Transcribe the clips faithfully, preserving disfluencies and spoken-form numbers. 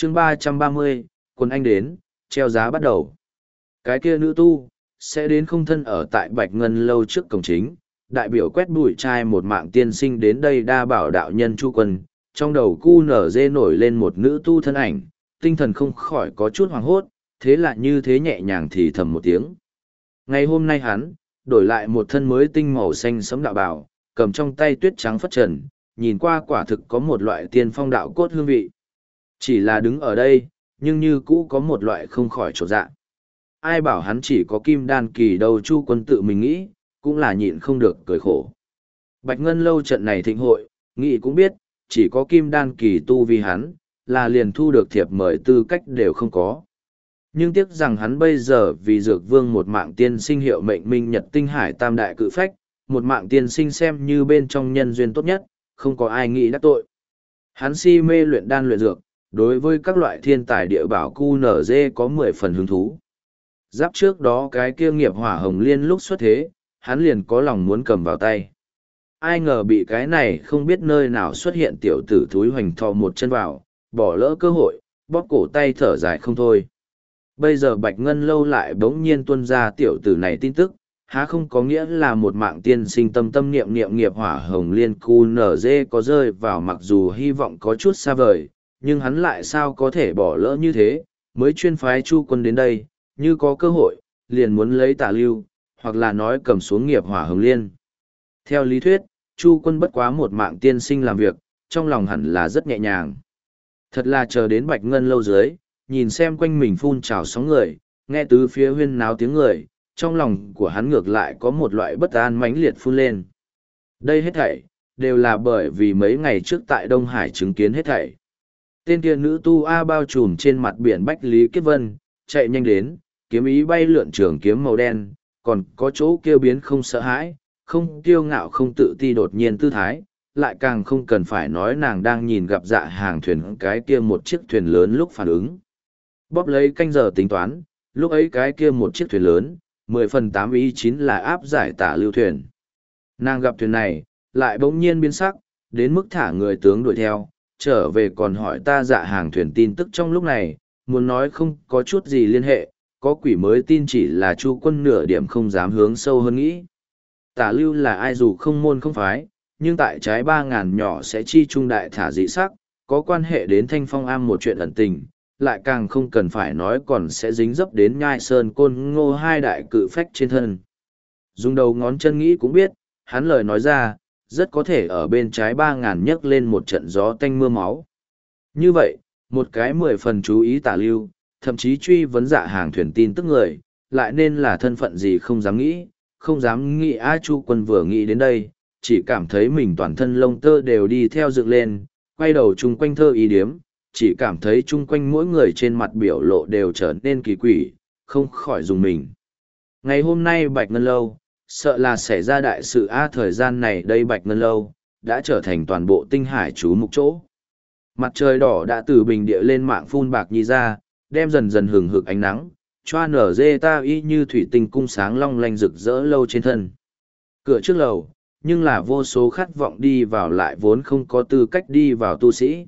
chương ba trăm ba mươi, quân anh đến, treo giá bắt đầu. Cái kia nữ tu, sẽ đến không thân ở tại Bạch Ngân lâu trước cổng chính, đại biểu quét bụi trai một mạng tiên sinh đến đây đa bảo đạo nhân Chu Quân, trong đầu cu nở dê nổi lên một nữ tu thân ảnh, tinh thần không khỏi có chút hoảng hốt, thế là như thế nhẹ nhàng thì thầm một tiếng. Ngày hôm nay hắn, đổi lại một thân mới tinh màu xanh sẫm đạo bào, cầm trong tay tuyết trắng phất trần, nhìn qua quả thực có một loại tiên phong đạo cốt hương vị. Chỉ là đứng ở đây, nhưng như cũ có một loại không khỏi trột dạ. Ai bảo hắn chỉ có kim đan kỳ đâu, Chu Quân tự mình nghĩ, cũng là nhịn không được cười khổ. Bạch Ngân lâu trận này thịnh hội, nghĩ cũng biết, chỉ có kim đan kỳ tu vì hắn, là liền thu được thiệp mời tư cách đều không có. Nhưng tiếc rằng hắn bây giờ vì dược vương một mạng tiên sinh hiệu mệnh minh nhật tinh hải tam đại cự phách, một mạng tiên sinh xem như bên trong nhân duyên tốt nhất, không có ai nghĩ đắc tội. Hắn si mê luyện đan luyện dược, đối với các loại thiên tài địa bảo cu nở dê có mười phần hứng thú. Giáp trước đó cái kia nghiệp hỏa hồng liên lúc xuất thế, hắn liền có lòng muốn cầm vào tay. Ai ngờ bị cái này không biết nơi nào xuất hiện tiểu tử thúi hoành thò một chân vào, bỏ lỡ cơ hội, bóp cổ tay thở dài không thôi. Bây giờ Bạch Ngân lâu lại bỗng nhiên tuôn ra tiểu tử này tin tức, há không có nghĩa là một mạng tiên sinh tâm tâm niệm niệm nghiệp hỏa hồng liên cu nở dê có rơi vào, mặc dù hy vọng có chút xa vời, nhưng hắn lại sao có thể bỏ lỡ như thế, mới chuyên phái Chu Quân đến đây, như có cơ hội, liền muốn lấy Tả Lưu, hoặc là nói cầm xuống nghiệp hỏa hồng liên. Theo lý thuyết, Chu Quân bất quá một mạng tiên sinh làm việc, trong lòng hẳn là rất nhẹ nhàng. Thật là chờ đến Bạch Ngân lâu dưới, nhìn xem quanh mình phun trào sóng người, nghe tứ phía huyên náo tiếng người, trong lòng của hắn ngược lại có một loại bất an mãnh liệt phun lên. Đây hết thảy, đều là bởi vì mấy ngày trước tại Đông Hải chứng kiến hết thảy. Tên kia nữ tu A bao trùm trên mặt biển Bách Lý Kiếp Vân, chạy nhanh đến, kiếm ý bay lượn trường kiếm màu đen, còn có chỗ kêu biến không sợ hãi, không kiêu ngạo không tự ti đột nhiên tư thái, lại càng không cần phải nói nàng đang nhìn gặp dạ hàng thuyền cái kia một chiếc thuyền lớn lúc phản ứng. Bóp lấy canh giờ tính toán, lúc ấy cái kia một chiếc thuyền lớn, mười phần tám ý chín là áp giải Tả Lưu thuyền. Nàng gặp thuyền này, lại bỗng nhiên biến sắc, đến mức thả người tướng đuổi theo, trở về còn hỏi ta dạ hàng thuyền tin tức trong lúc này, muốn nói không có chút gì liên hệ, có quỷ mới tin chỉ là Chu Quân nửa điểm không dám hướng sâu hơn nghĩ. Tả Lưu là ai dù không môn không phái, nhưng tại trái ba ngàn nhỏ sẽ chi trung đại thả dị sắc, có quan hệ đến Thanh Phong Am một chuyện ẩn tình, lại càng không cần phải nói còn sẽ dính dấp đến Nhai Sơn Côn Ngô hai đại cự phách trên thân. Dùng đầu ngón chân nghĩ cũng biết, hắn lời nói ra, rất có thể ở bên trái ba ngàn nhấc lên một trận gió tanh mưa máu. Như vậy, một cái mười phần chú ý Tả Lưu, thậm chí truy vấn dạ hàng thuyền tin tức người, lại nên là thân phận gì không dám nghĩ, không dám nghĩ. A Chu Quân vừa nghĩ đến đây, chỉ cảm thấy mình toàn thân lông tơ đều đi theo dựng lên, quay đầu chung quanh thơ ý điếm, chỉ cảm thấy chung quanh mỗi người trên mặt biểu lộ đều trở nên kỳ quỷ, không khỏi dùng mình. Ngày hôm nay Bạch Ngân lâu, sợ là xảy ra đại sự. A thời gian này đây Bạch Ngân lâu, đã trở thành toàn bộ tinh hải chú mục chỗ. Mặt trời đỏ đã từ bình địa lên mạng phun bạc nhi ra, đem dần dần hừng hực ánh nắng, choa nở dê ta y như thủy tinh cung sáng long lanh rực rỡ lâu trên thân. Cửa trước lầu, nhưng là vô số khát vọng đi vào lại vốn không có tư cách đi vào tu sĩ.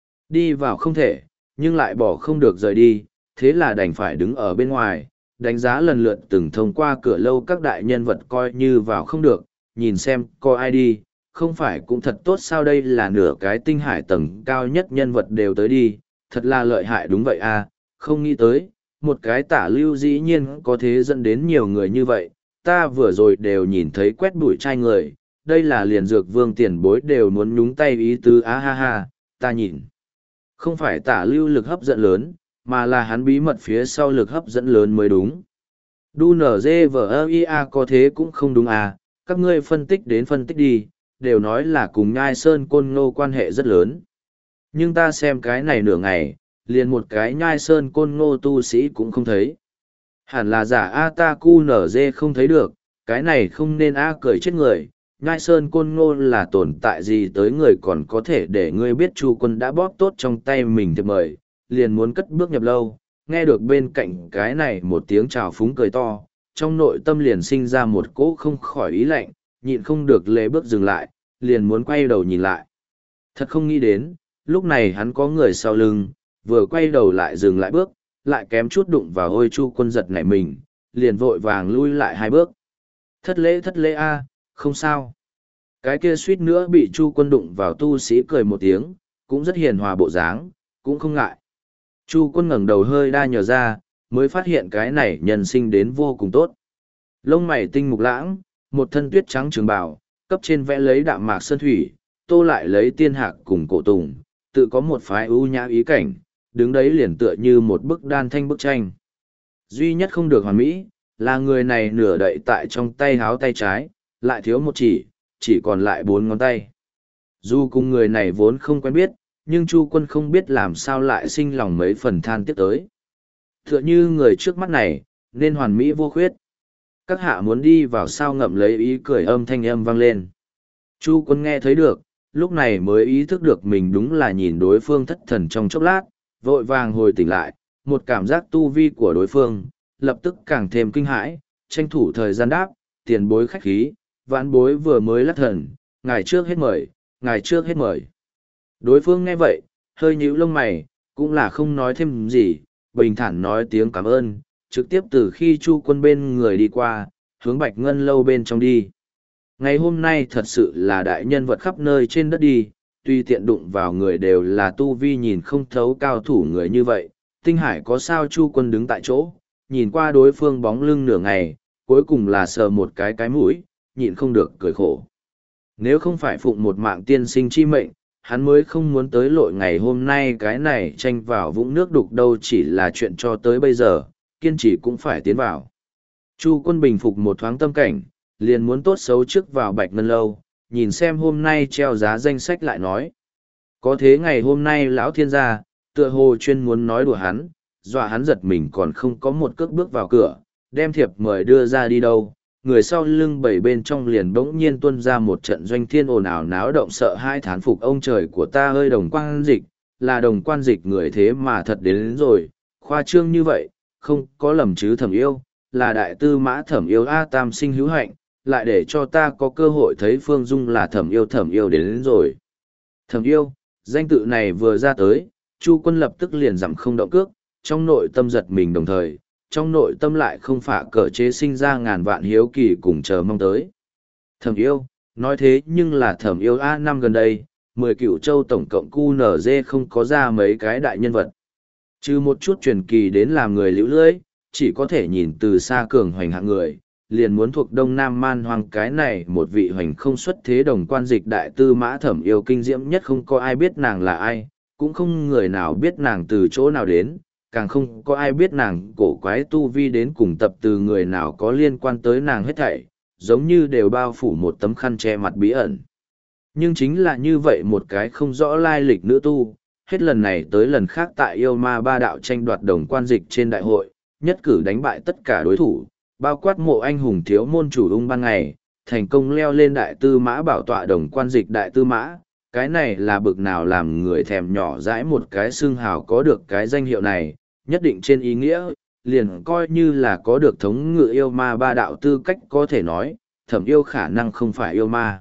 Đi vào không thể, nhưng lại bỏ không được rời đi, thế là đành phải đứng ở bên ngoài, đánh giá lần lượt từng thông qua cửa lâu các đại nhân vật coi như vào không được, nhìn xem có ai đi, không phải cũng thật tốt sao. Đây là nửa cái tinh hải tầng cao nhất nhân vật đều tới đi, thật là lợi hại. Đúng vậy à, không nghĩ tới, một cái Tả Lưu dĩ nhiên có thế dẫn đến nhiều người như vậy, ta vừa rồi đều nhìn thấy quét bụi trai người, đây là liền dược vương tiền bối đều muốn nhúng tay ý tứ. Á ha ha, ta nhìn. Không phải Tả Lưu lực hấp dẫn lớn, mà là hắn bí mật phía sau lực hấp dẫn lớn mới đúng. Đu nở dê vờ ơ i a có thế cũng không đúng à, các ngươi phân tích đến phân tích đi, đều nói là cùng Nhai Sơn Côn Ngô quan hệ rất lớn. Nhưng ta xem cái này nửa ngày, liền một cái Nhai Sơn Côn Ngô tu sĩ cũng không thấy. Hẳn là giả A ta cu nở dê không thấy được, cái này không nên A cười chết người. Nhai Sơn Côn Ngô là tồn tại gì tới người còn có thể để ngươi biết Chu Quân đã bóp tốt trong tay mình thiệp mời, liền muốn cất bước nhập lâu, nghe được bên cạnh cái này một tiếng chào phúng cười to, trong nội tâm liền sinh ra một cỗ không khỏi ý lạnh, nhịn không được lê bước dừng lại, liền muốn quay đầu nhìn lại. Thật không nghĩ đến, lúc này hắn có người sau lưng, vừa quay đầu lại dừng lại bước, lại kém chút đụng vào ôi Chu Quân giật nảy mình, liền vội vàng lui lại hai bước. Thất lễ thất lễ a, không sao. Cái kia suýt nữa bị Chu Quân đụng vào tu sĩ cười một tiếng, cũng rất hiền hòa bộ dáng, cũng không ngại. Chu Quân ngẩng đầu hơi đa nhờ ra, mới phát hiện cái này nhân sinh đến vô cùng tốt. Lông mày tinh mục lãng, một thân tuyết trắng trường bào, cấp trên vẽ lấy đạm mạc sơn thủy, tô lại lấy tiên hạc cùng cổ tùng, tự có một phái ưu nhã ý cảnh, đứng đấy liền tựa như một bức đan thanh bức tranh. Duy nhất không được hoàn mỹ, là người này nửa đậy tại trong tay háo tay trái, lại thiếu một chỉ, chỉ còn lại bốn ngón tay. Dù cùng người này vốn không quen biết, nhưng Chu Quân không biết làm sao lại sinh lòng mấy phần than tiếc tới. Tựa như người trước mắt này, nên hoàn mỹ vô khuyết. Các hạ muốn đi vào sao ngậm lấy ý cười âm thanh âm vang lên. Chu Quân nghe thấy được, lúc này mới ý thức được mình đúng là nhìn đối phương thất thần trong chốc lát, vội vàng hồi tỉnh lại, một cảm giác tu vi của đối phương, lập tức càng thêm kinh hãi, tranh thủ thời gian đáp, tiền bối khách khí, vãn bối vừa mới lắc thần, ngài trước hết mời, ngài trước hết mời. Đối phương nghe vậy, hơi nhíu lông mày, cũng là không nói thêm gì, bình thản nói tiếng cảm ơn, trực tiếp từ khi Chu Quân bên người đi qua, hướng Bạch Ngân lâu bên trong đi. Ngày hôm nay thật sự là đại nhân vật khắp nơi trên đất đi, tuy tiện đụng vào người đều là tu vi nhìn không thấu cao thủ người như vậy, tinh hải có sao Chu Quân đứng tại chỗ, nhìn qua đối phương bóng lưng nửa ngày, cuối cùng là sờ một cái cái mũi, nhịn không được cười khổ. Nếu không phải phụng một mạng tiên sinh chi mệnh, hắn mới không muốn tới lội ngày hôm nay cái này tranh vào vũng nước đục đâu chỉ là chuyện cho tới bây giờ, kiên trì cũng phải tiến vào. Chu Quân bình phục một thoáng tâm cảnh, liền muốn tốt xấu trước vào Bạch Ngân lâu, nhìn xem hôm nay treo giá danh sách lại nói. Có thế ngày hôm nay lão thiên gia, tựa hồ chuyên muốn nói đùa hắn, dọa hắn giật mình còn không có một cước bước vào cửa, đem thiệp mời đưa ra đi đâu. Người sau lưng bảy bên trong liền bỗng nhiên tuôn ra một trận doanh thiên ồn ào náo động sợ hai thán phục ông trời của ta ơi đồng quan dịch, là đồng quan dịch người thế mà thật đến, đến rồi, khoa trương như vậy, không có lầm chứ thẩm yêu, là đại tư mã thẩm yêu A tam sinh hữu hạnh, lại để cho ta có cơ hội thấy Phương Dung là thẩm yêu thẩm yêu đến, đến rồi. Thẩm yêu, danh tự này vừa ra tới, Chu Quân lập tức liền dặm không động cước, trong nội tâm giật mình đồng thời, trong nội tâm lại không phả cỡ chế sinh ra ngàn vạn hiếu kỳ cùng chờ mong tới. Thẩm yêu, nói thế nhưng là thẩm yêu A năm gần đây, mười cựu châu tổng cộng cu nở dê không có ra mấy cái đại nhân vật. Trừ một chút truyền kỳ đến làm người liễu lưỡi, chỉ có thể nhìn từ xa cường hoành hạng người, liền muốn thuộc đông nam man hoang cái này một vị hoành không xuất thế đồng quan dịch đại tư mã thẩm yêu kinh diễm nhất không có ai biết nàng là ai, cũng không người nào biết nàng từ chỗ nào đến, càng không có ai biết nàng cổ quái tu vi đến cùng tập từ người nào có liên quan tới nàng hết thảy, giống như đều bao phủ một tấm khăn che mặt bí ẩn. Nhưng chính là như vậy một cái không rõ lai lịch nữ tu, hết lần này tới lần khác tại yêu ma ba đạo tranh đoạt đồng quan dịch trên đại hội, nhất cử đánh bại tất cả đối thủ, bao quát mộ anh hùng thiếu môn chủ ung ban ngày, thành công leo lên đại tư mã bảo tọa đồng quan dịch đại tư mã. Cái này là bực nào làm người thèm nhỏ dãi một cái xương hào có được cái danh hiệu này, nhất định trên ý nghĩa, liền coi như là có được thống ngự yêu ma ba đạo tư cách có thể nói, thẩm yêu khả năng không phải yêu ma.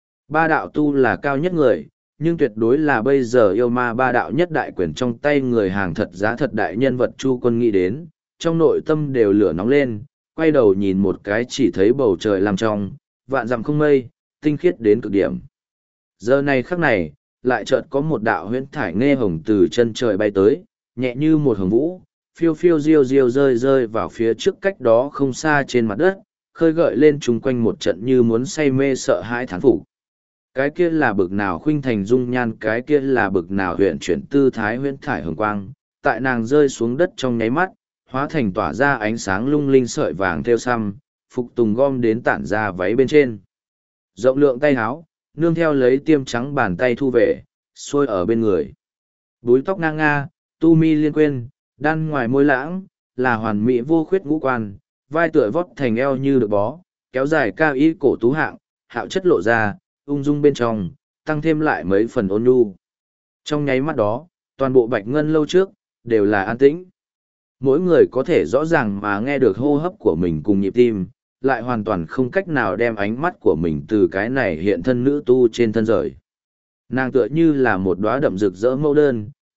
Ba đạo tu là cao nhất người, nhưng tuyệt đối là bây giờ yêu ma ba đạo nhất đại quyền trong tay người hàng thật giá thật đại nhân vật Chu Quân nghĩ đến, trong nội tâm đều lửa nóng lên, quay đầu nhìn một cái chỉ thấy bầu trời làm trong, vạn dặm không mây, tinh khiết đến cực điểm. Giờ này khắc này, lại chợt có một đạo huyễn thải nghe hồng từ chân trời bay tới, nhẹ như một hồng vũ, phiêu phiêu diêu diêu rơi rơi vào phía trước cách đó không xa trên mặt đất, khơi gợi lên chung quanh một trận như muốn say mê sợ hãi thán phục. Cái kia là bực nào khuynh thành dung nhan, cái kia là bực nào huyện chuyển tư thái huyễn thải hồng quang, tại nàng rơi xuống đất trong nháy mắt, hóa thành tỏa ra ánh sáng lung linh sợi vàng theo xăm, phục tùng gom đến tản ra váy bên trên. Rộng lượng tay áo, nương theo lấy tiêm trắng bàn tay thu về, xuôi ở bên người. Búi tóc ngang nga, tu mi liên quên, đan ngoài môi lãng, là hoàn mỹ vô khuyết ngũ quan, vai tựa vót thành eo như được bó, kéo dài cao y cổ tú hạng, hạo chất lộ ra, ung dung bên trong, tăng thêm lại mấy phần ôn nhu. Trong nháy mắt đó, toàn bộ Bạch Ngân lâu trước, đều là an tĩnh. Mỗi người có thể rõ ràng mà nghe được hô hấp của mình cùng nhịp tim, lại hoàn toàn không cách nào đem ánh mắt của mình từ cái này hiện thân nữ tu trên thân rời. Nàng tựa như là một đóa đậm rực rỡ mẫu đơn,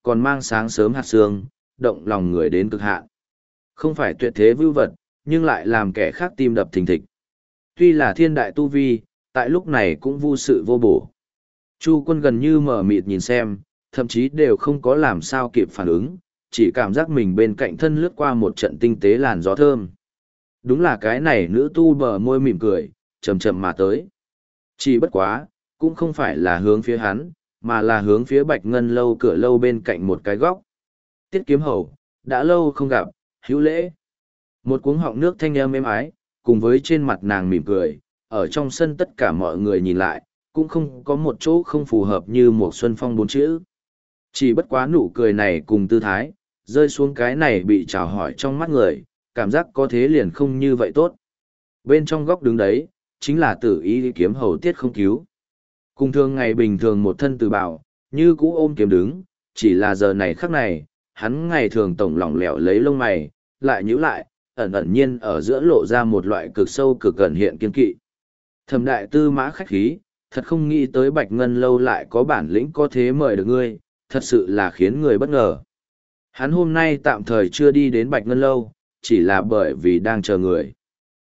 còn mang sáng sớm hạt sương, động lòng người đến cực hạn. Không phải tuyệt thế vưu vật, nhưng lại làm kẻ khác tim đập thình thịch. Tuy là thiên đại tu vi, tại lúc này cũng vô sự vô bổ. Chu Quân gần như mở mịt nhìn xem, thậm chí đều không có làm sao kịp phản ứng, chỉ cảm giác mình bên cạnh thân lướt qua một trận tinh tế làn gió thơm. Đúng là cái này nữ tu bờ môi mỉm cười, chậm chậm mà tới. Chỉ bất quá, cũng không phải là hướng phía hắn, mà là hướng phía Bạch Ngân lâu cửa lâu bên cạnh một cái góc. Tiết Kiếm Hầu, đã lâu không gặp, hữu lễ. Một cuống họng nước thanh âm êm ái, cùng với trên mặt nàng mỉm cười, ở trong sân tất cả mọi người nhìn lại, cũng không có một chỗ không phù hợp như một xuân phong bốn chữ. Chỉ bất quá nụ cười này cùng tư thái, rơi xuống cái này bị chào hỏi trong mắt người, cảm giác có thế liền không như vậy tốt. Bên trong góc đứng đấy, chính là Tử Y Kiếm Hầu Tiết Không Cứu. Cùng thường ngày bình thường một thân từ bảo, như cũ ôm kiếm đứng, chỉ là giờ này khắc này, hắn ngày thường tổng lỏng lẻo lấy lông mày, lại nhíu lại, ẩn ẩn nhiên ở giữa lộ ra một loại cực sâu cực gần hiện kiên kỵ. Thẩm đại tư mã khách khí, thật không nghĩ tới Bạch Ngân lâu lại có bản lĩnh có thế mời được ngươi, thật sự là khiến người bất ngờ. Hắn hôm nay tạm thời chưa đi đến Bạch Ngân lâu, chỉ là bởi vì đang chờ người.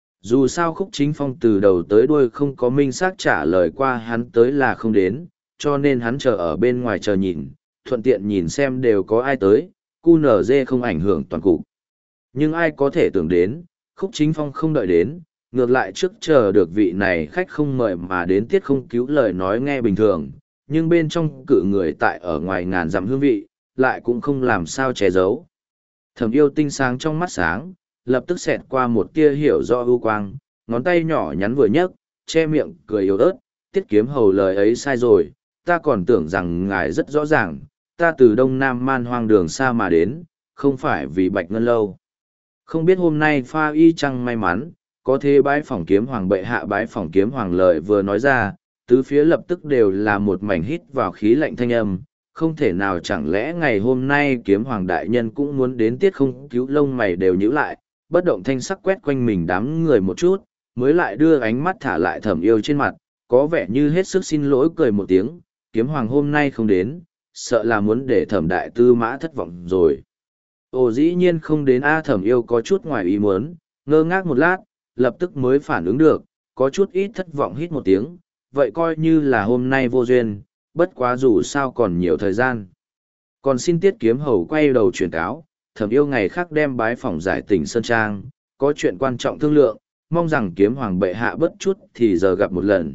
Dù sao Khúc Chính Phong từ đầu tới đuôi không có minh xác trả lời qua hắn tới là không đến, cho nên hắn chờ ở bên ngoài chờ nhìn, thuận tiện nhìn xem đều có ai tới, cu nở dê không ảnh hưởng toàn cục. Nhưng ai có thể tưởng đến, Khúc Chính Phong không đợi đến, ngược lại trước chờ được vị này khách không mời mà đến Tiết Không Cứu lời nói nghe bình thường, nhưng bên trong cự người tại ở ngoài ngàn dặm hương vị, lại cũng không làm sao che giấu. Thẩm Yêu tinh sáng trong mắt sáng, lập tức xẹt qua một tia hiểu rõ ưu quang, ngón tay nhỏ nhắn vừa nhấc, che miệng cười yếu ớt, Tiết Kiếm Hầu lời ấy sai rồi, ta còn tưởng rằng ngài rất rõ ràng, ta từ đông nam man hoang đường xa mà đến, không phải vì Bạch Ngân lâu. Không biết hôm nay pha y chăng may mắn, có thế bái phỏng kiếm hoàng bệ hạ bái phỏng kiếm hoàng lời vừa nói ra, tứ phía lập tức đều là một mảnh hít vào khí lạnh thanh âm, không thể nào chẳng lẽ ngày hôm nay kiếm hoàng đại nhân cũng muốn đến Tiết Không Cứu lông mày đều nhíu lại, bất động thanh sắc quét quanh mình đám người một chút, mới lại đưa ánh mắt thả lại Thẩm Yêu trên mặt, có vẻ như hết sức xin lỗi cười một tiếng, kiếm hoàng hôm nay không đến, sợ là muốn để Thẩm đại tư mã thất vọng rồi. Ồ dĩ nhiên không đến A. Thẩm Yêu có chút ngoài ý muốn, ngơ ngác một lát, lập tức mới phản ứng được, có chút ít thất vọng hít một tiếng, vậy coi như là hôm nay vô duyên, bất quá dù sao còn nhiều thời gian. Còn xin Tiết Kiếm Hầu quay đầu truyền cáo, Thẩm Yêu ngày khác đem bái phỏng giải tỉnh Sơn Trang, có chuyện quan trọng thương lượng, mong rằng kiếm hoàng bệ hạ bất chút thì giờ gặp một lần.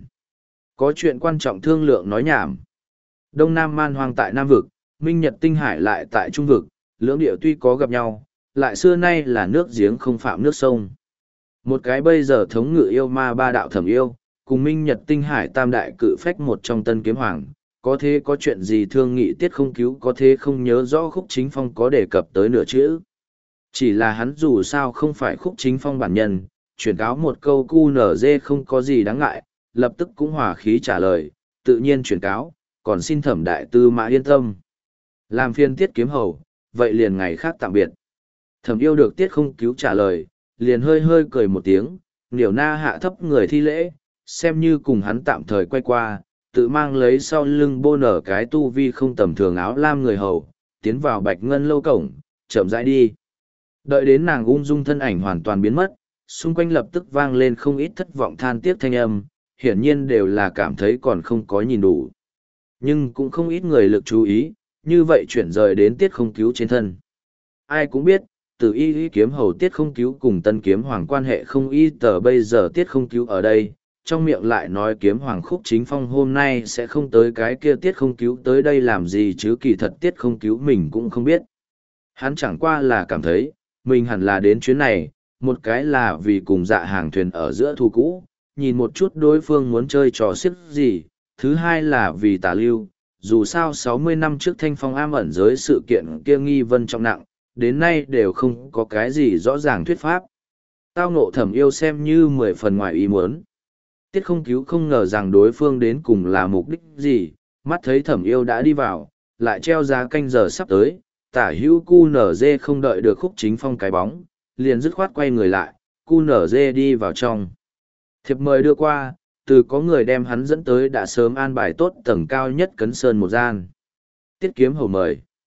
Có chuyện quan trọng thương lượng nói nhảm. Đông Nam man hoang tại Nam Vực, Minh Nhật Tinh Hải lại tại Trung Vực, lưỡng địa tuy có gặp nhau, lại xưa nay là nước giếng không phạm nước sông. Một cái bây giờ thống ngự yêu ma ba đạo Thẩm Yêu, cùng Minh Nhật Tinh Hải tam đại cự phách một trong tân kiếm hoàng, có thế có chuyện gì thương nghị Tiết Không Cứu có thế không nhớ rõ Khúc Chính Phong có đề cập tới nửa chữ. Chỉ là hắn dù sao không phải Khúc Chính Phong bản nhân, chuyển cáo một câu cu nở dê không có gì đáng ngại, lập tức cũng hòa khí trả lời, tự nhiên chuyển cáo, còn xin Thẩm đại tư mã yên tâm. Làm phiên Tiết Kiếm Hầu, vậy liền ngày khác tạm biệt. Thẩm Yêu được Tiết Không Cứu trả lời, liền hơi hơi cười một tiếng, niểu na hạ thấp người thi lễ, xem như cùng hắn tạm thời quay qua, tự mang lấy sau lưng bô nở cái tu vi không tầm thường áo lam người hầu, tiến vào Bạch Ngân lâu cổng, chậm rãi đi. Đợi đến nàng ung dung thân ảnh hoàn toàn biến mất, xung quanh lập tức vang lên không ít thất vọng than tiếc thanh âm, hiển nhiên đều là cảm thấy còn không có nhìn đủ. Nhưng cũng không ít người lực chú ý, như vậy chuyển rời đến Tiết Không Cứu trên thân. Ai cũng biết, từ y y kiếm hầu Tiết Không Cứu cùng tân kiếm hoàng quan hệ không y tờ bây giờ Tiết Không Cứu ở đây, trong miệng lại nói kiếm hoàng Khúc Chính Phong hôm nay sẽ không tới cái kia Tiết Không Cứu tới đây làm gì chứ kỳ thật Tiết Không Cứu mình cũng không biết. Hắn chẳng qua là cảm thấy, mình hẳn là đến chuyến này, một cái là vì cùng dạ hàng thuyền ở giữa thù cũ, nhìn một chút đối phương muốn chơi trò xiếc gì, thứ hai là vì tà lưu, dù sao sáu mươi năm trước Thanh Phong am ẩn giới sự kiện kia nghi vân trọng nặng, đến nay đều không có cái gì rõ ràng thuyết pháp. Tao ngộ Thẩm Yêu xem như mười phần ngoài ý muốn. Tiết Không Cứu không ngờ rằng đối phương đến cùng là mục đích gì, mắt thấy Thẩm Yêu đã đi vào, lại treo giá canh giờ sắp tới, tả hữu cu nở dê không đợi được Khúc Chính Phong cái bóng, liền dứt khoát quay người lại, cu nở dê đi vào trong. Thiệp mời đưa qua, từ có người đem hắn dẫn tới đã sớm an bài tốt tầng cao nhất cấn sơn một gian. Tiết Kiếm Hầu mời.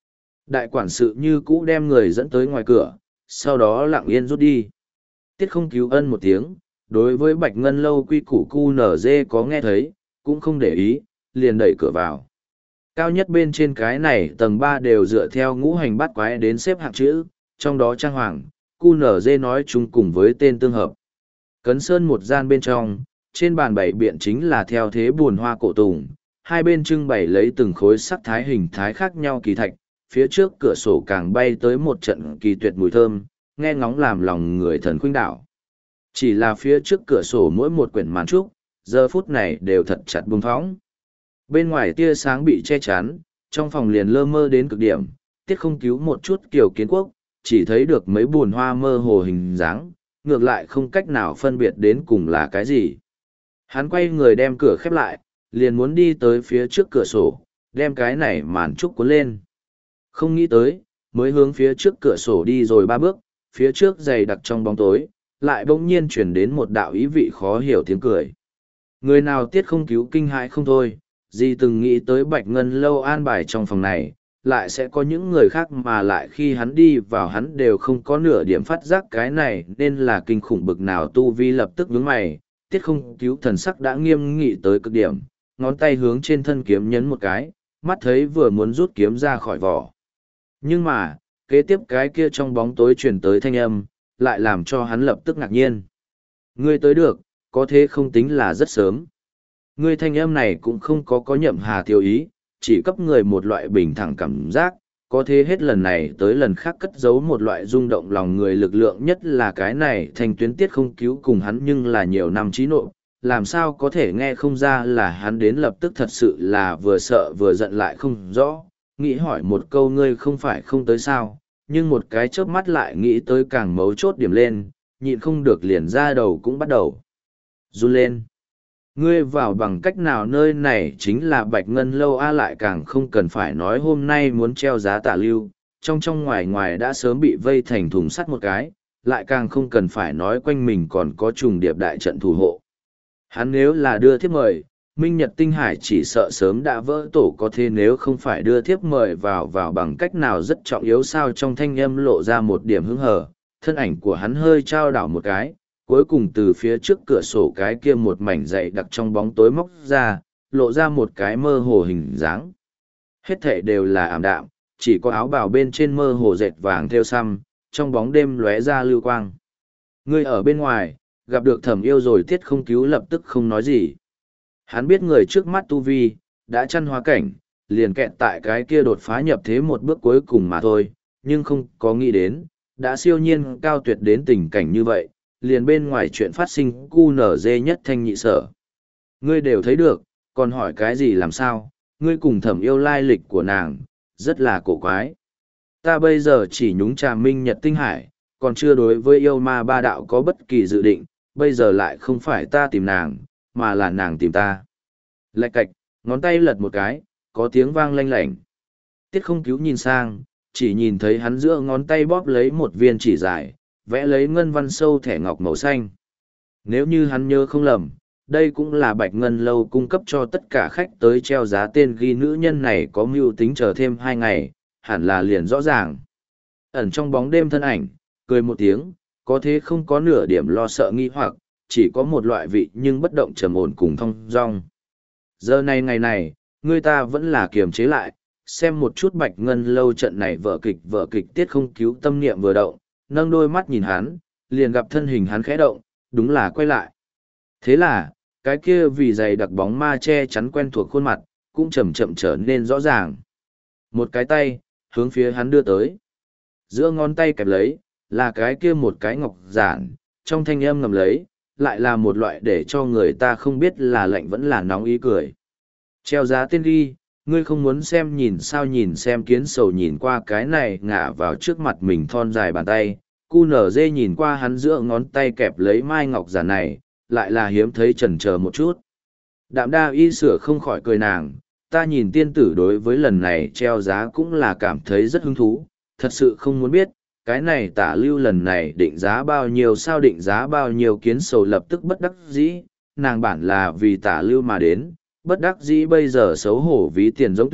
Đại quản sự như cũ đem người dẫn tới ngoài cửa, sau đó lặng yên rút đi. Tiết không cứu ân một tiếng, đối với Bạch Ngân Lâu quy củ cu nở dê có nghe thấy, cũng không để ý, liền đẩy cửa vào. Cao nhất bên trên cái này tầng ba đều dựa theo ngũ hành bát quái đến xếp hạng chữ, trong đó trang hoàng, cu nở dê nói chung cùng với tên tương hợp. Cấn sơn một gian bên trong, trên bàn bày biện chính là theo thế buồn hoa cổ tùng, hai bên trưng bày lấy từng khối sắc thái hình thái khác nhau kỳ thạch, phía trước cửa sổ càng bay tới một trận kỳ tuyệt mùi thơm, nghe ngóng làm lòng người thần khuynh đảo. Chỉ là phía trước cửa sổ mỗi một quyển màn trúc, giờ phút này đều thật chặt buông thõng. Bên ngoài tia sáng bị che chắn, trong phòng liền lơ mơ đến cực điểm, Tiết không cứu một chút kiểu kiến quốc, chỉ thấy được mấy buồn hoa mơ hồ hình dáng, ngược lại không cách nào phân biệt đến cùng là cái gì. Hắn quay người đem cửa khép lại, liền muốn đi tới phía trước cửa sổ, đem cái này màn trúc cuốn lên. Không nghĩ tới, mới hướng phía trước cửa sổ đi rồi ba bước, phía trước dày đặc trong bóng tối, lại bỗng nhiên chuyển đến một đạo ý vị khó hiểu tiếng cười. Người nào Tiết không cứu kinh hãi không thôi, gì từng nghĩ tới Bạch Ngân Lâu an bài trong phòng này, lại sẽ có những người khác mà lại khi hắn đi vào hắn đều không có nửa điểm phát giác cái này nên là kinh khủng bực nào tu vi lập tức nhướng mày, Tiết không cứu thần sắc đã nghiêm nghị tới cực điểm, ngón tay hướng trên thân kiếm nhấn một cái, mắt thấy vừa muốn rút kiếm ra khỏi vỏ. Nhưng mà, kế tiếp cái kia trong bóng tối truyền tới thanh âm, lại làm cho hắn lập tức ngạc nhiên. Ngươi tới được, có thế không tính là rất sớm. Ngươi thanh âm này cũng không có có nhậm hà tiêu ý, chỉ cấp người một loại bình thẳng cảm giác, có thế hết lần này tới lần khác cất giấu một loại rung động lòng người lực lượng nhất là cái này thành tuyến Tiết không cứu cùng hắn nhưng là nhiều năm trí nộ, làm sao có thể nghe không ra là hắn đến lập tức thật sự là vừa sợ vừa giận lại không rõ, nghĩ hỏi một câu ngươi không phải không tới sao, nhưng một cái chớp mắt lại nghĩ tới càng mấu chốt điểm lên, nhịn không được liền ra đầu cũng bắt đầu run lên. Ngươi vào bằng cách nào nơi này chính là Bạch Ngân Lâu a lại càng không cần phải nói hôm nay muốn treo giá tả lưu, trong trong ngoài ngoài đã sớm bị vây thành thùng sắt một cái, lại càng không cần phải nói quanh mình còn có trùng điệp đại trận thủ hộ. Hắn nếu là đưa thiếp mời, Minh Nhật Tinh Hải chỉ sợ sớm đã vỡ tổ có thế nếu không phải đưa thiếp mời vào vào bằng cách nào rất trọng yếu sao trong thanh âm lộ ra một điểm hứng hở, thân ảnh của hắn hơi trao đảo một cái, cuối cùng từ phía trước cửa sổ cái kia một mảnh dậy đặc trong bóng tối móc ra, lộ ra một cái mơ hồ hình dáng. Hết thể đều là ảm đạm, chỉ có áo bào bên trên mơ hồ dệt vàng theo xăm, trong bóng đêm lóe ra lưu quang. Người ở bên ngoài, gặp được Thẩm Yêu rồi Tiết không cứu lập tức không nói gì. Hắn biết người trước mắt tu vi, đã chăn hóa cảnh, liền kẹt tại cái kia đột phá nhập thế một bước cuối cùng mà thôi, nhưng không có nghĩ đến, đã siêu nhiên cao tuyệt đến tình cảnh như vậy, liền bên ngoài chuyện phát sinh cu nở dê nhất thanh nhị sở. Ngươi đều thấy được, còn hỏi cái gì làm sao, ngươi cùng Thẩm Yêu lai lịch của nàng, rất là cổ quái. Ta bây giờ chỉ nhúng trà Minh Nhật Tinh Hải, còn chưa đối với yêu ma ba đạo có bất kỳ dự định, bây giờ lại không phải ta tìm nàng, mà là nàng tìm ta. Lạch cạch, ngón tay lật một cái, có tiếng vang lanh lảnh. Tiết không cứu nhìn sang, chỉ nhìn thấy hắn giữa ngón tay bóp lấy một viên chỉ dài, vẽ lấy ngân văn sâu thẻ ngọc màu xanh. Nếu như hắn nhớ không lầm, đây cũng là Bạch Ngân Lâu cung cấp cho tất cả khách tới treo giá tên ghi nữ nhân này có mưu tính chờ thêm hai ngày, hẳn là liền rõ ràng. Ẩn trong bóng đêm thân ảnh, cười một tiếng, có thế không có nửa điểm lo sợ nghi hoặc, chỉ có một loại vị nhưng bất động trầm ổn cùng thong dong. Giờ này ngày này, người ta vẫn là kiềm chế lại, xem một chút Bạch Ngân Lâu trận này vở kịch vở kịch Tiết không cứu tâm niệm vừa động, nâng đôi mắt nhìn hắn, liền gặp thân hình hắn khẽ động, đúng là quay lại. Thế là, cái kia vì dày đặc bóng ma che chắn quen thuộc khuôn mặt, cũng chậm chậm trở nên rõ ràng. Một cái tay, hướng phía hắn đưa tới. Giữa ngón tay kẹp lấy, là cái kia một cái ngọc giản, trong thanh âm ngầm lấy, lại là một loại để cho người ta không biết là lạnh vẫn là nóng ý cười. Treo giá tên ghi, ngươi không muốn xem nhìn sao nhìn xem kiến sầu nhìn qua cái này ngả vào trước mặt mình thon dài bàn tay, cu nở dê nhìn qua hắn giữa ngón tay kẹp lấy mai ngọc giản này, lại là hiếm thấy chần chờ một chút. Đạm đa y sửa không khỏi cười nàng, ta nhìn tiên tử đối với lần này treo giá cũng là cảm thấy rất hứng thú, thật sự không muốn biết, cái này tả lưu lần này định giá bao nhiêu sao định giá bao nhiêu kiến sầu lập tức bất đắc dĩ, nàng bản là vì tả lưu mà đến, bất đắc dĩ bây giờ xấu hổ ví tiền giống tuyết,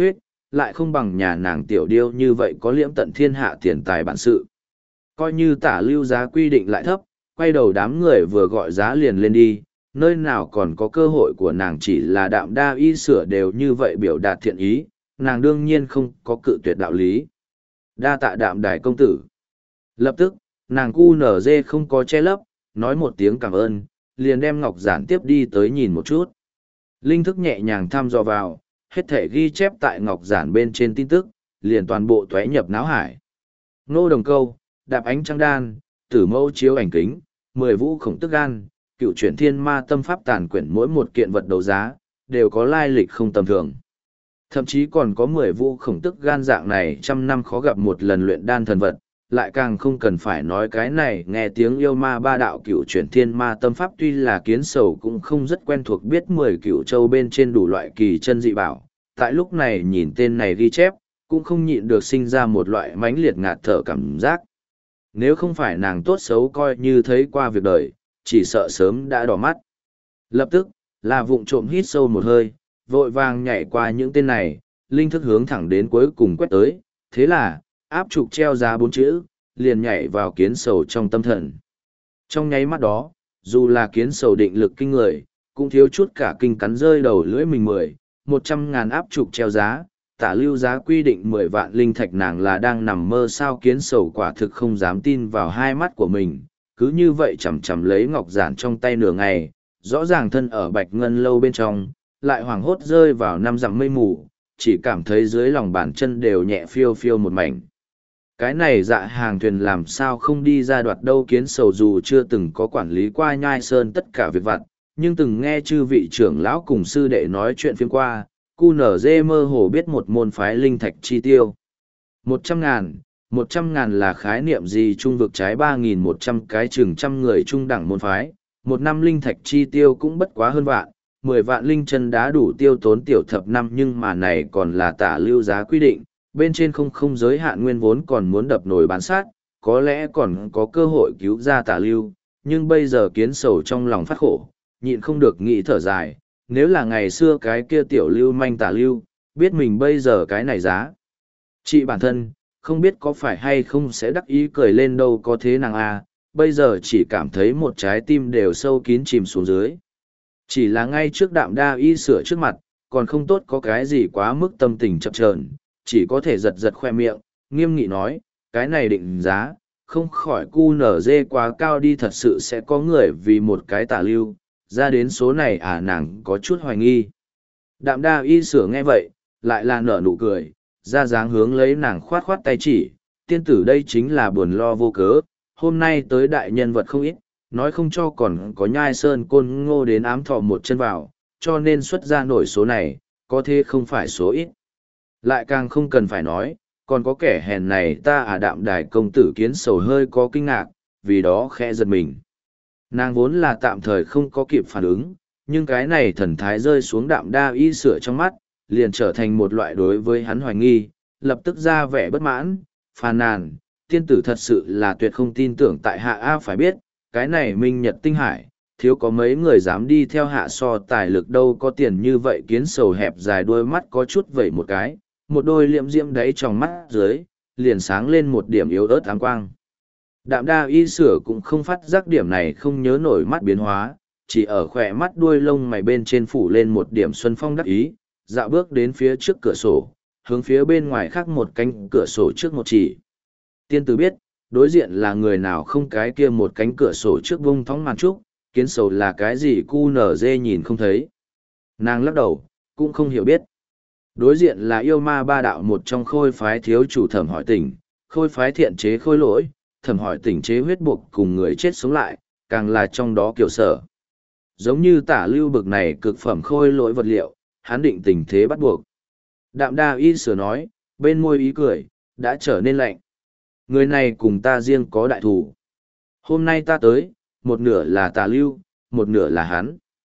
lại không bằng nhà nàng tiểu điêu như vậy có liễm tận thiên hạ tiền tài bản sự. Coi như tả lưu giá quy định lại thấp, quay đầu đám người vừa gọi giá liền lên đi, nơi nào còn có cơ hội của nàng, chỉ là đạm đa y sửa đều như vậy biểu đạt thiện ý, nàng đương nhiên không có cự tuyệt đạo lý. Đa tạ đạm đài công tử. Lập tức, nàng cu nở dê không có che lấp, nói một tiếng cảm ơn, liền đem ngọc giản tiếp đi tới nhìn một chút. Linh thức nhẹ nhàng thăm dò vào, hết thể ghi chép tại ngọc giản bên trên tin tức, liền toàn bộ tóe nhập náo hải. Ngô đồng câu, đạp ánh trăng đan, tử mẫu chiếu ảnh kính, mười vũ khổng tức gan, cựu chuyển thiên ma tâm pháp tàn quyển, mỗi một kiện vật đấu giá, đều có lai lịch không tầm thường. Thậm chí còn có mười vũ khổng tức gan dạng này trăm năm khó gặp một lần luyện đan thần vật, lại càng không cần phải nói cái này nghe tiếng yêu ma ba đạo cựu chuyển thiên ma tâm pháp, tuy là kiến sầu cũng không rất quen thuộc biết mười cựu châu bên trên đủ loại kỳ chân dị bảo. Tại lúc này nhìn tên này ghi chép, cũng không nhịn được sinh ra một loại mãnh liệt ngạt thở cảm giác. Nếu không phải nàng tốt xấu coi như thấy qua việc đời, chỉ sợ sớm đã đỏ mắt. Lập tức, là vụng trộm hít sâu một hơi, vội vàng nhảy qua những tên này, linh thức hướng thẳng đến cuối cùng quét tới, thế là, áp trục treo giá bốn chữ, liền nhảy vào kiến sầu trong tâm thần. Trong nháy mắt đó, dù là kiến sầu định lực kinh người, cũng thiếu chút cả kinh cắn rơi đầu lưỡi mình mười, một trăm ngàn áp trục treo giá, tả lưu giá quy định mười vạn linh thạch, nàng là đang nằm mơ sao. Kiến sầu quả thực không dám tin vào hai mắt của mình, cứ như vậy chầm chầm lấy ngọc giản trong tay nửa ngày, rõ ràng thân ở bạch ngân lâu bên trong, lại hoảng hốt rơi vào năm dặm mây mù, chỉ cảm thấy dưới lòng bàn chân đều nhẹ phiêu phiêu một mảnh. Cái này dạ hàng thuyền làm sao không đi ra đoạt đâu. Kiến sầu dù chưa từng có quản lý qua Nhai Sơn tất cả việc vặt, nhưng từng nghe chư vị trưởng lão cùng sư đệ nói chuyện phiếm qua, cu nở dê mơ hồ biết một môn phái linh thạch chi tiêu. Một trăm ngàn, một trăm ngàn là khái niệm gì? Trung vực trái ba nghìn một trăm cái chừng trăm người trung đẳng môn phái, một năm linh thạch chi tiêu cũng bất quá hơn vạn, mười vạn linh chân đá đủ tiêu tốn tiểu thập năm, nhưng mà này còn là tả lưu giá quy định, bên trên không không giới hạn, nguyên vốn còn muốn đập nồi bán sát, có lẽ còn có cơ hội cứu ra tả lưu, nhưng bây giờ kiến sầu trong lòng phát khổ, nhịn không được nghĩ thở dài, nếu là ngày xưa cái kia tiểu lưu manh tả lưu, biết mình bây giờ cái này giá trị bản thân, không biết có phải hay không sẽ đắc ý cười lên đâu. Có thế nàng à, bây giờ chỉ cảm thấy một trái tim đều sâu kín chìm xuống dưới. Chỉ là ngay trước đạm đa y sửa trước mặt, còn không tốt có cái gì quá mức tâm tình chập chờn, chỉ có thể giật giật khoe miệng, nghiêm nghị nói, cái này định giá, không khỏi cu nở dê quá cao đi, thật sự sẽ có người vì một cái tả lưu, ra đến số này à? Nàng có chút hoài nghi. Đạm đa y sửa nghe vậy, lại là nở nụ cười, ra dáng hướng lấy nàng khoát khoát tay chỉ, tiên tử đây chính là buồn lo vô cớ, hôm nay tới đại nhân vật không ít, nói không cho còn có Nhai Sơn Côn Ngô đến ám thọ một chân vào, cho nên xuất ra nổi số này, có thế không phải số ít. Lại càng không cần phải nói, còn có kẻ hèn này ta à? Đạm đài công tử kiến sầu hơi có kinh ngạc, vì đó khẽ giật mình. Nàng vốn là tạm thời không có kịp phản ứng, nhưng cái này thần thái rơi xuống đạm đa y sửa trong mắt, liền trở thành một loại đối với hắn hoài nghi, lập tức ra vẻ bất mãn, phàn nàn, tiên tử thật sự là tuyệt không tin tưởng tại hạ a. Phải biết, cái này minh nhật tinh hải, thiếu có mấy người dám đi theo hạ so tài lực, đâu có tiền như vậy. Kiến sầu hẹp dài đôi mắt có chút vẩy một cái, một đôi liệm diễm đáy trong mắt dưới, liền sáng lên một điểm yếu ớt áng quang. Đạm đa y sửa cũng không phát giác điểm này, không nhớ nổi mắt biến hóa, chỉ ở khỏe mắt đuôi lông mày bên trên phủ lên một điểm xuân phong đắc ý, dạo bước đến phía trước cửa sổ, hướng phía bên ngoài khác một cánh cửa sổ trước một chỉ. Tiên tử biết, đối diện là người nào không? Cái kia một cánh cửa sổ trước vung thóng màn trúc, kiến sầu là cái gì cu nở dê nhìn không thấy. Nàng lắc đầu, cũng không hiểu biết. Đối diện là yêu ma ba đạo một trong khôi phái thiếu chủ Thẩm Hỏi Tỉnh, khôi phái thiện chế khôi lỗi, Thẩm Hỏi Tỉnh chế huyết buộc cùng người chết sống lại, càng là trong đó kiểu sở. Giống như tả lưu bực này cực phẩm khôi lỗi vật liệu, hắn định tình thế bắt buộc. Đạm đa y sửa nói, bên môi ý cười, đã trở nên lạnh. Người này cùng ta riêng có đại thủ. Hôm nay ta tới, một nửa là tả lưu, một nửa là hắn.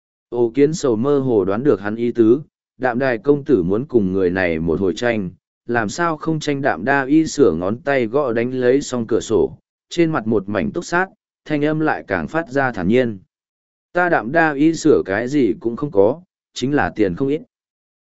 Ô kiến sầu mơ hồ đoán được hắn ý tứ, đạm đài công tử muốn cùng người này một hồi tranh, làm sao không tranh? Đạm đa y sửa ngón tay gõ đánh lấy xong cửa sổ, trên mặt một mảnh túc sát, thanh âm lại càng phát ra thản nhiên. Ta đạm đa y sửa cái gì cũng không có, chính là tiền không ít.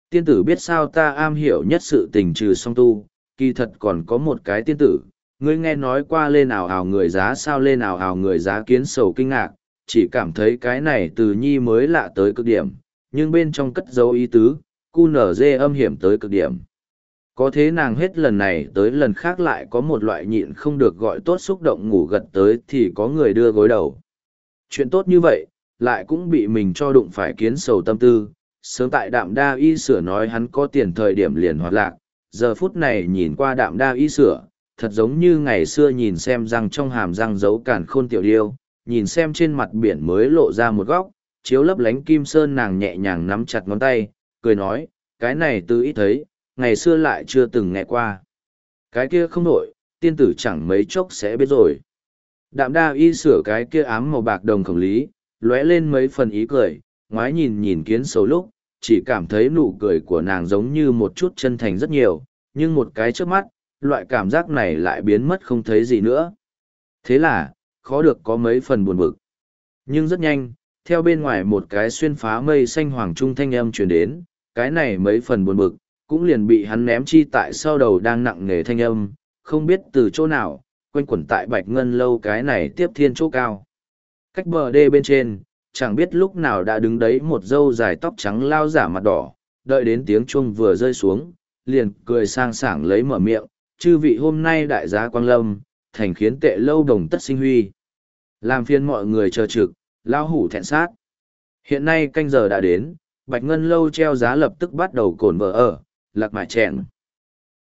Tiên tử biết sao ta am hiểu nhất sự tình trừ song tu, kỳ thật còn có một cái tiên tử, ngươi nghe nói qua lên ảo ảo người giá sao lên ảo ảo người giá kiến sầu kinh ngạc, chỉ cảm thấy cái này từ nhi mới lạ tới cực điểm, nhưng bên trong cất dấu ý tứ, cu nở dê âm hiểm tới cực điểm. Có thế nàng hết lần này tới lần khác lại có một loại nhịn không được gọi tốt xúc động ngủ gật tới thì có người đưa gối đầu. Chuyện tốt như vậy, lại cũng bị mình cho đụng phải kiến sầu tâm tư, sớm tại đạm đa y sửa nói hắn có tiền thời điểm liền hoạt lạc, giờ phút này nhìn qua đạm đa y sửa, thật giống như ngày xưa nhìn xem răng trong hàm răng giấu cản khôn tiểu điêu, nhìn xem trên mặt biển mới lộ ra một góc, chiếu lấp lánh kim sơn nàng nhẹ nhàng nắm chặt ngón tay, cười nói, cái này từ ít thấy, ngày xưa lại chưa từng nghe qua. Cái kia không nổi, tiên tử chẳng mấy chốc sẽ biết rồi. Đạm đa y sửa cái kia ám màu bạc đồng khổng lý, lóe lên mấy phần ý cười, ngoái nhìn nhìn kiến sầu lúc, chỉ cảm thấy nụ cười của nàng giống như một chút chân thành rất nhiều, nhưng một cái trước mắt, loại cảm giác này lại biến mất không thấy gì nữa. Thế là, khó được có mấy phần buồn bực. Nhưng rất nhanh, theo bên ngoài một cái xuyên phá mây xanh hoàng trung thanh âm truyền đến, cái này mấy phần buồn bực, cũng liền bị hắn ném chi tại sau đầu đang nặng nề thanh âm, không biết từ chỗ nào, quanh quẩn tại bạch ngân lâu cái này tiếp thiên chỗ cao. Cách bờ đê bên trên, chẳng biết lúc nào đã đứng đấy một dâu dài tóc trắng lao giả mặt đỏ, đợi đến tiếng chuông vừa rơi xuống, liền cười sang sảng lấy mở miệng, chư vị hôm nay đại giá quang lâm, thành khiến tệ lâu đồng tất sinh huy. Làm phiền mọi người chờ trực, lao hủ thẹn sát. Hiện nay canh giờ đã đến, bạch ngân lâu treo giá lập tức bắt đầu cồn vợ ở, lạc mại chèn.